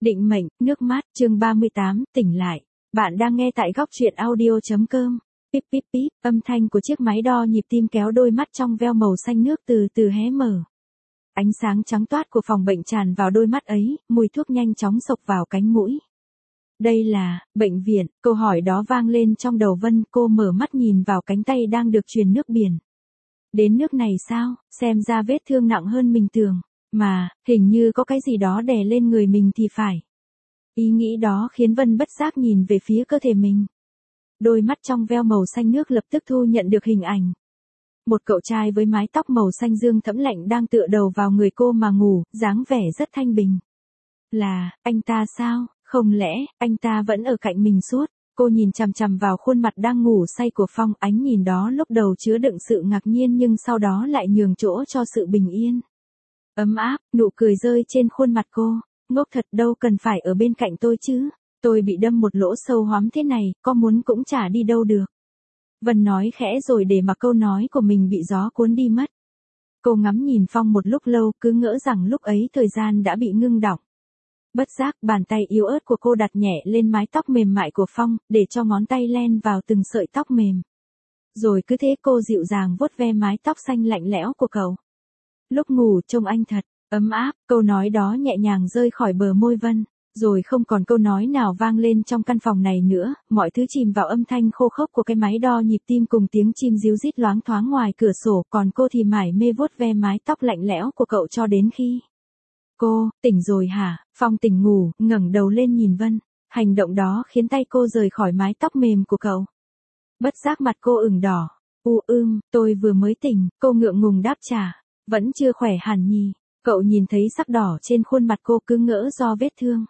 Định mệnh, nước mắt, chương 38, tỉnh lại. Bạn đang nghe tại góc truyện audio.com. Píp píp píp, âm thanh của chiếc máy đo nhịp tim kéo đôi mắt trong veo màu xanh nước từ từ hé mở. Ánh sáng trắng toát của phòng bệnh tràn vào đôi mắt ấy, mùi thuốc nhanh chóng xộc vào cánh mũi. Đây là, bệnh viện, câu hỏi đó vang lên trong đầu Vân, cô mở mắt nhìn vào cánh tay đang được truyền nước biển. Đến nước này sao, xem ra vết thương nặng hơn mình tưởng. Mà, hình như có cái gì đó đè lên người mình thì phải. Ý nghĩ đó khiến Vân bất giác nhìn về phía cơ thể mình. Đôi mắt trong veo màu xanh nước lập tức thu nhận được hình ảnh. Một cậu trai với mái tóc màu xanh dương thẫm lạnh đang tựa đầu vào người cô mà ngủ, dáng vẻ rất thanh bình. Là, anh ta sao, không lẽ, anh ta vẫn ở cạnh mình suốt? Cô nhìn chằm chằm vào khuôn mặt đang ngủ say của Phong, ánh nhìn đó lúc đầu chứa đựng sự ngạc nhiên nhưng sau đó lại nhường chỗ cho sự bình yên. Ấm áp, nụ cười rơi trên khuôn mặt cô, ngốc thật đâu cần phải ở bên cạnh tôi chứ, tôi bị đâm một lỗ sâu hoắm thế này, có muốn cũng chả đi đâu được. Vân nói khẽ rồi để mặc câu nói của mình bị gió cuốn đi mất. Cô ngắm nhìn Phong một lúc lâu cứ ngỡ rằng lúc ấy thời gian đã bị ngưng đọng. Bất giác bàn tay yếu ớt của cô đặt nhẹ lên mái tóc mềm mại của Phong, để cho ngón tay len vào từng sợi tóc mềm. Rồi cứ thế cô dịu dàng vuốt ve mái tóc xanh lạnh lẽo của cậu. Lúc ngủ trông anh thật ấm áp, câu nói đó nhẹ nhàng rơi khỏi bờ môi Vân, rồi không còn câu nói nào vang lên trong căn phòng này nữa, mọi thứ chìm vào âm thanh khô khốc của cái máy đo nhịp tim cùng tiếng chim ríu rít loáng thoáng ngoài cửa sổ, còn cô thì mải mê vuốt ve mái tóc lạnh lẽo của cậu cho đến khi cô tỉnh rồi hả? Phong tỉnh ngủ, ngẩng đầu lên nhìn Vân, hành động đó khiến tay cô rời khỏi mái tóc mềm của cậu. Bất giác mặt cô ửng đỏ. Tôi vừa mới tỉnh, cô ngượng ngùng đáp trả. Vẫn chưa khỏe hẳn nhỉ? Cậu nhìn thấy sắc đỏ trên khuôn mặt cô cứ ngỡ do vết thương.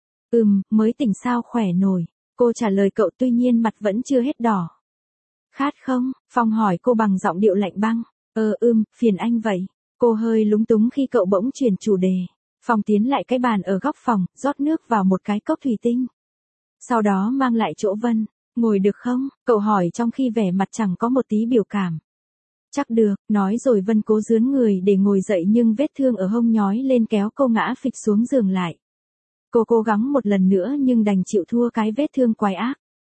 Mới tỉnh sao khỏe nổi. Cô trả lời cậu tuy nhiên mặt vẫn chưa hết đỏ. Khát không? Phong hỏi cô bằng giọng điệu lạnh băng. Phiền anh vậy. Cô hơi lúng túng khi cậu bỗng chuyển chủ đề. Phong tiến lại cái bàn ở góc phòng, rót nước vào một cái cốc thủy tinh. Sau đó mang lại chỗ Vân. Ngồi được không? Cậu hỏi trong khi vẻ mặt chẳng có một tí biểu cảm. Chắc được, nói rồi Vân cố dướn người để ngồi dậy nhưng vết thương ở hông nhói lên kéo cô ngã phịch xuống giường lại. Cô cố gắng một lần nữa nhưng đành chịu thua cái vết thương quái ác.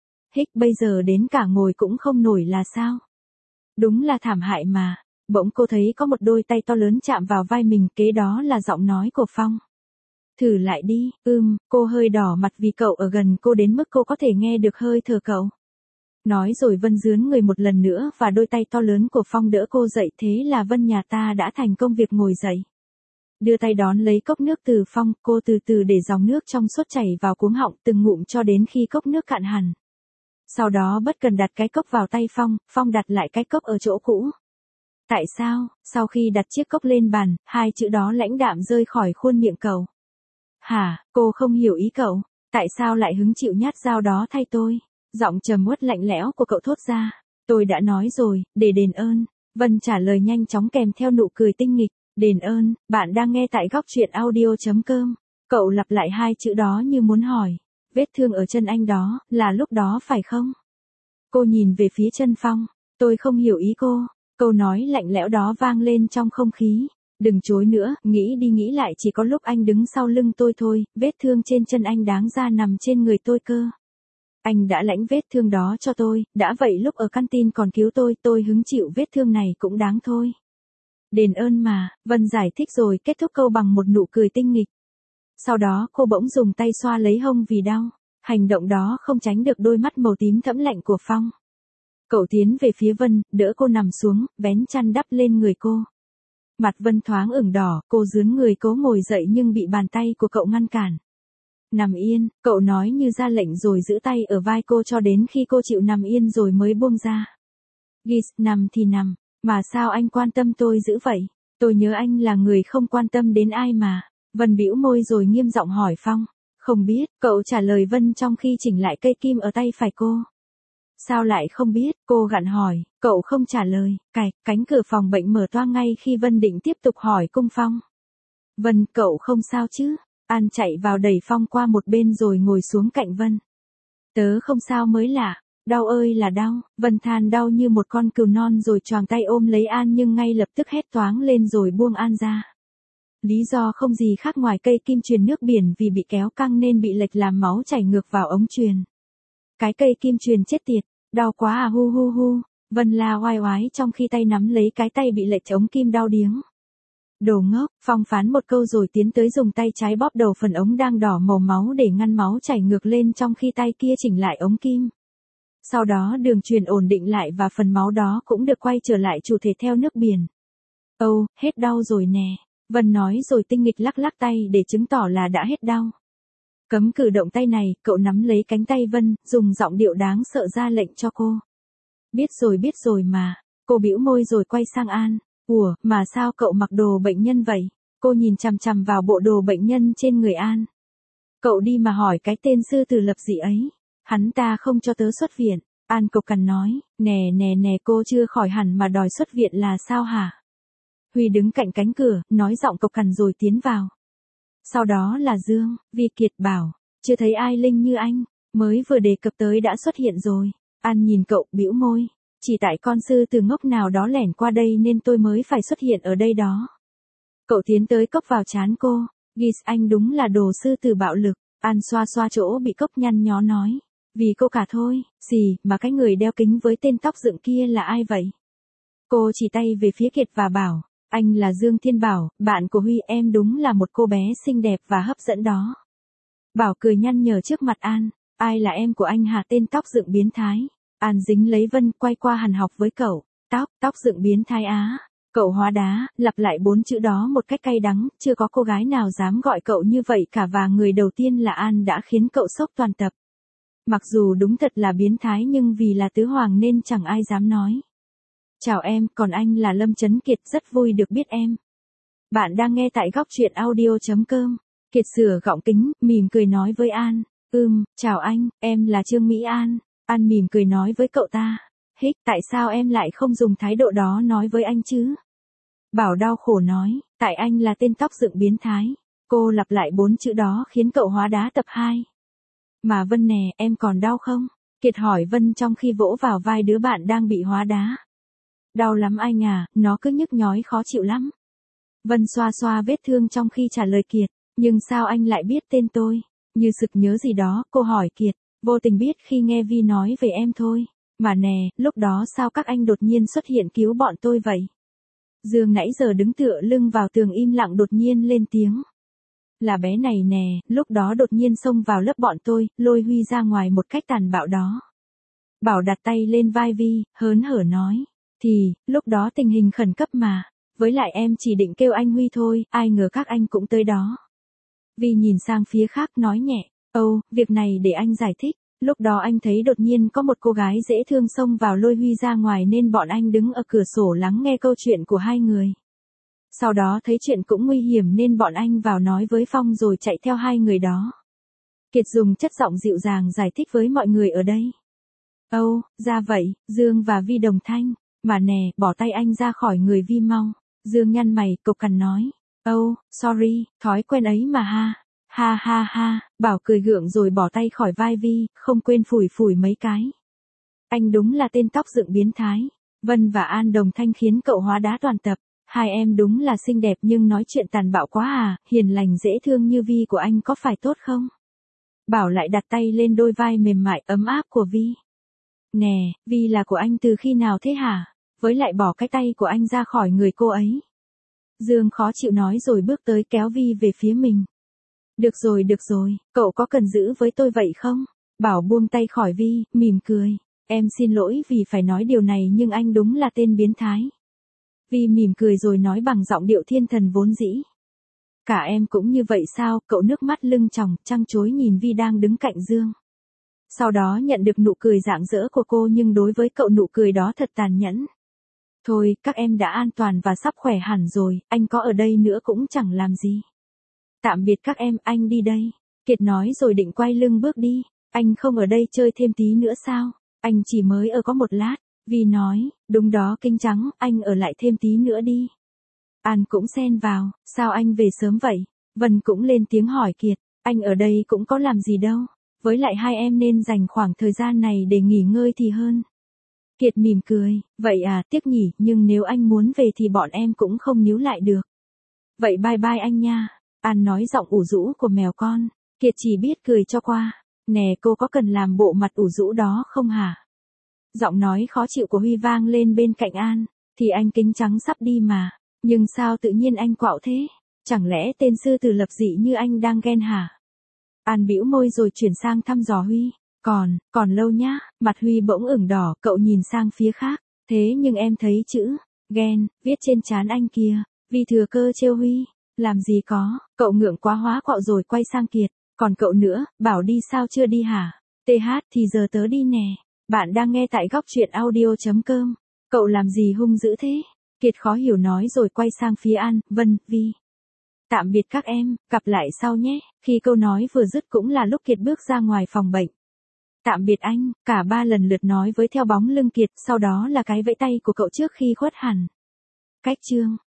Bây giờ đến cả ngồi cũng không nổi là sao? Đúng là thảm hại mà. Bỗng cô thấy có một đôi tay to lớn chạm vào vai mình, kế đó là giọng nói của Phong. Thử lại đi, cô hơi đỏ mặt vì cậu ở gần cô đến mức cô có thể nghe được hơi thở cậu. Nói rồi Vân dướn người một lần nữa và đôi tay to lớn của Phong đỡ cô dậy, thế là Vân nhà ta đã thành công việc ngồi dậy. Đưa tay đón lấy cốc nước từ Phong, cô từ từ để dòng nước trong suốt chảy vào cuống họng từng ngụm cho đến khi cốc nước cạn hẳn. Sau đó bất cần đặt cái cốc vào tay Phong, Phong đặt lại cái cốc ở chỗ cũ. Tại sao? Sau khi đặt chiếc cốc lên bàn, hai chữ đó lãnh đạm rơi khỏi khuôn miệng cậu. Hả, cô không hiểu ý cậu, tại sao lại hứng chịu nhát dao đó thay tôi? Giọng trầm uất lạnh lẽo của cậu thốt ra. Tôi đã nói rồi, để đền ơn. Vân trả lời nhanh chóng kèm theo nụ cười tinh nghịch. Đền ơn, bạn đang nghe tại góc truyện audio.com. Cậu lặp lại hai chữ đó như muốn hỏi. Vết thương ở chân anh đó, là lúc đó phải không? Cô nhìn về phía chân Phong. Tôi không hiểu ý cô. Câu nói lạnh lẽo đó vang lên trong không khí. Đừng chối nữa, nghĩ đi nghĩ lại chỉ có lúc anh đứng sau lưng tôi thôi, vết thương trên chân anh đáng ra nằm trên người tôi cơ. Anh đã lãnh vết thương đó cho tôi, đã vậy lúc ở căn tin còn cứu tôi hứng chịu vết thương này cũng đáng thôi. Đền ơn mà, Vân giải thích rồi kết thúc câu bằng một nụ cười tinh nghịch. Sau đó cô bỗng dùng tay xoa lấy hông vì đau, hành động đó không tránh được đôi mắt màu tím thẫm lạnh của Phong. Cậu tiến về phía Vân, đỡ cô nằm xuống, vén chăn đắp lên người cô. Mặt Vân thoáng ửng đỏ, cô dướn người cố ngồi dậy nhưng bị bàn tay của cậu ngăn cản. Nằm yên, cậu nói như ra lệnh rồi giữ tay ở vai cô cho đến khi cô chịu nằm yên rồi mới buông ra. Gis, nằm thì nằm, mà sao anh quan tâm tôi dữ vậy? Tôi nhớ anh là người không quan tâm đến ai mà. Vân bĩu môi rồi nghiêm giọng hỏi Phong. Không biết, cậu trả lời Vân trong khi chỉnh lại cây kim ở tay phải cô. Sao lại không biết, cô gặn hỏi, cậu không trả lời, cánh cửa phòng bệnh mở toang ngay khi Vân định tiếp tục hỏi cung Phong. Vân, cậu không sao chứ? An chạy vào đẩy Phong qua một bên rồi ngồi xuống cạnh Vân. Tớ không sao mới lạ, đau ơi là đau, Vân than đau như một con cừu non rồi choàng tay ôm lấy An nhưng ngay lập tức hét toáng lên rồi buông An ra. Lý do không gì khác ngoài cây kim truyền nước biển vì bị kéo căng nên bị lệch làm máu chảy ngược vào ống truyền. Cái cây kim truyền chết tiệt, đau quá à hu hu hu, Vân la oai oái trong khi tay nắm lấy cái tay bị lệch ống kim đau điếng. Đồ ngốc, Phong phán một câu rồi tiến tới dùng tay trái bóp đầu phần ống đang đỏ màu máu để ngăn máu chảy ngược lên trong khi tay kia chỉnh lại ống kim. Sau đó đường truyền ổn định lại và phần máu đó cũng được quay trở lại chủ thể theo nước biển. Âu, hết đau rồi nè, Vân nói rồi tinh nghịch lắc lắc tay để chứng tỏ là đã hết đau. Cấm cử động tay này, cậu nắm lấy cánh tay Vân, dùng giọng điệu đáng sợ ra lệnh cho cô. Biết rồi mà, cô bĩu môi rồi quay sang An. Ủa, mà sao cậu mặc đồ bệnh nhân vậy? Cô nhìn chằm chằm vào bộ đồ bệnh nhân trên người An. Cậu đi mà hỏi cái tên sư tử lập dị ấy. Hắn ta không cho tớ xuất viện. An cộc cằn nói, nè cô chưa khỏi hẳn mà đòi xuất viện là sao hả? Huy đứng cạnh cánh cửa, nói giọng cộc cằn rồi tiến vào. Sau đó là Dương, Vi Kiệt bảo, chưa thấy ai linh như anh, mới vừa đề cập tới đã xuất hiện rồi. An nhìn cậu, bĩu môi. Chỉ tại con sư tử ngốc nào đó lẻn qua đây nên tôi mới phải xuất hiện ở đây đó. Cậu tiến tới cốc vào trán cô. Gis anh đúng là đồ sư tử bạo lực. An xoa xoa chỗ bị cốc nhăn nhó nói. Vì cô cả thôi, gì mà cái người đeo kính với tên tóc dựng kia là ai vậy? Cô chỉ tay về phía Kiệt và bảo, anh là Dương Thiên Bảo, bạn của Huy, em đúng là một cô bé xinh đẹp và hấp dẫn đó. Bảo cười nhăn nhở trước mặt An, ai là em của anh hả tên tóc dựng biến thái? An dính lấy Vân quay qua hằn học với cậu, tóc dựng biến thái á. Cậu hóa đá, lặp lại 4 chữ đó một cách cay đắng, chưa có cô gái nào dám gọi cậu như vậy cả và người đầu tiên là An đã khiến cậu sốc toàn tập. Mặc dù đúng thật là biến thái nhưng vì là tứ hoàng nên chẳng ai dám nói. Chào em, còn anh là Lâm Chấn Kiệt, rất vui được biết em. Bạn đang nghe tại góc truyện audio.com. Kiệt sửa gọng kính, mỉm cười nói với An, chào anh, em là Trương Mỹ An. An mỉm cười nói với cậu ta, tại sao em lại không dùng thái độ đó nói với anh chứ? Bảo đau khổ nói, tại anh là tên tóc dựng biến thái. Cô lặp lại 4 chữ đó khiến cậu hóa đá tập 2. Mà Vân nè, em còn đau không? Kiệt hỏi Vân trong khi vỗ vào vai đứa bạn đang bị hóa đá. Đau lắm anh à, nó cứ nhức nhói khó chịu lắm. Vân xoa xoa vết thương trong khi trả lời Kiệt, nhưng sao anh lại biết tên tôi? Như sực nhớ gì đó, cô hỏi Kiệt, vô tình biết khi nghe Vi nói về em thôi. Mà nè, lúc đó sao các anh đột nhiên xuất hiện cứu bọn tôi vậy? Dương nãy giờ đứng tựa lưng vào tường im lặng đột nhiên lên tiếng. Là bé này nè, lúc đó đột nhiên xông vào lớp bọn tôi, lôi Huy ra ngoài một cách tàn bạo đó. Bảo đặt tay lên vai Vi, hớn hở nói. Thì, lúc đó tình hình khẩn cấp mà. Với lại em chỉ định kêu anh Huy thôi, ai ngờ các anh cũng tới đó. Vi nhìn sang phía khác nói nhẹ. Việc này để anh giải thích. Lúc đó anh thấy đột nhiên có một cô gái dễ thương xông vào lôi Huy ra ngoài nên bọn anh đứng ở cửa sổ lắng nghe câu chuyện của hai người. Sau đó thấy chuyện cũng nguy hiểm nên bọn anh vào nói với Phong rồi chạy theo hai người đó. Kiệt dùng chất giọng dịu dàng giải thích với mọi người ở đây. Ra vậy, Dương và Vi đồng thanh. Mà nè, bỏ tay anh ra khỏi người Vi mau. Dương nhăn mày, cộc cằn nói. Sorry, thói quen ấy mà ha. Ha, Bảo cười gượng rồi bỏ tay khỏi vai Vi, không quên phủi mấy cái. Anh đúng là tên tóc dựng biến thái. Vân và An đồng thanh khiến cậu hóa đá toàn tập. Hai em đúng là xinh đẹp nhưng nói chuyện tàn bạo quá à, hiền lành dễ thương như Vi của anh có phải tốt không? Bảo lại đặt tay lên đôi vai mềm mại ấm áp của Vi. Nè, Vi là của anh từ khi nào thế hả? Với lại bỏ cái tay của anh ra khỏi người cô ấy. Dương khó chịu nói rồi bước tới kéo Vi về phía mình. Được rồi, cậu có cần giữ với tôi vậy không? Bảo buông tay khỏi Vi, mỉm cười. Em xin lỗi vì phải nói điều này nhưng anh đúng là tên biến thái. Vi mỉm cười rồi nói bằng giọng điệu thiên thần vốn dĩ. Cả em cũng như vậy sao? Cậu nước mắt lưng tròng, trăng chối nhìn Vi đang đứng cạnh Dương. Sau đó nhận được nụ cười rạng rỡ của cô nhưng đối với cậu nụ cười đó thật tàn nhẫn. Thôi, các em đã an toàn và sắp khỏe hẳn rồi, anh có ở đây nữa cũng chẳng làm gì. Tạm biệt các em, anh đi đây. Kiệt nói rồi định quay lưng bước đi. Anh không ở đây chơi thêm tí nữa sao? Anh chỉ mới ở có một lát. Vi nói, đúng đó Kinh Trắng, anh ở lại thêm tí nữa đi. An cũng xen vào, sao anh về sớm vậy? Vân cũng lên tiếng hỏi Kiệt, anh ở đây cũng có làm gì đâu. Với lại hai em nên dành khoảng thời gian này để nghỉ ngơi thì hơn. Kiệt mỉm cười, vậy à, tiếc nhỉ, nhưng nếu anh muốn về thì bọn em cũng không níu lại được. Vậy bye bye anh nha. An nói giọng ủ rũ của mèo con. Kiệt chỉ biết cười cho qua. Nè cô có cần làm bộ mặt ủ rũ đó không hả? Giọng nói khó chịu của Huy vang lên bên cạnh An. Thì anh kính trắng sắp đi mà. Nhưng sao tự nhiên anh quạo thế? Chẳng lẽ tên sư tử lập dị như anh đang ghen hả? An bĩu môi rồi chuyển sang thăm dò Huy. Còn lâu nhá. Mặt Huy bỗng ửng đỏ, cậu nhìn sang phía khác. Thế nhưng em thấy chữ ghen viết trên trán anh kia. Vi thừa cơ trêu Huy. Làm gì có, cậu ngượng quá hóa quạo rồi quay sang Kiệt. Còn cậu nữa, bảo đi sao chưa đi hả? TH thì giờ tớ đi nè. Bạn đang nghe tại góc truyện audio.com. Cậu làm gì hung dữ thế? Kiệt khó hiểu nói rồi quay sang phía An, Vân, Vi. Tạm biệt các em, gặp lại sau nhé. Khi câu nói vừa dứt cũng là lúc Kiệt bước ra ngoài phòng bệnh. Tạm biệt anh, cả ba lần lượt nói với theo bóng lưng Kiệt, sau đó là cái vẫy tay của cậu trước khi khuất hẳn. Cách chương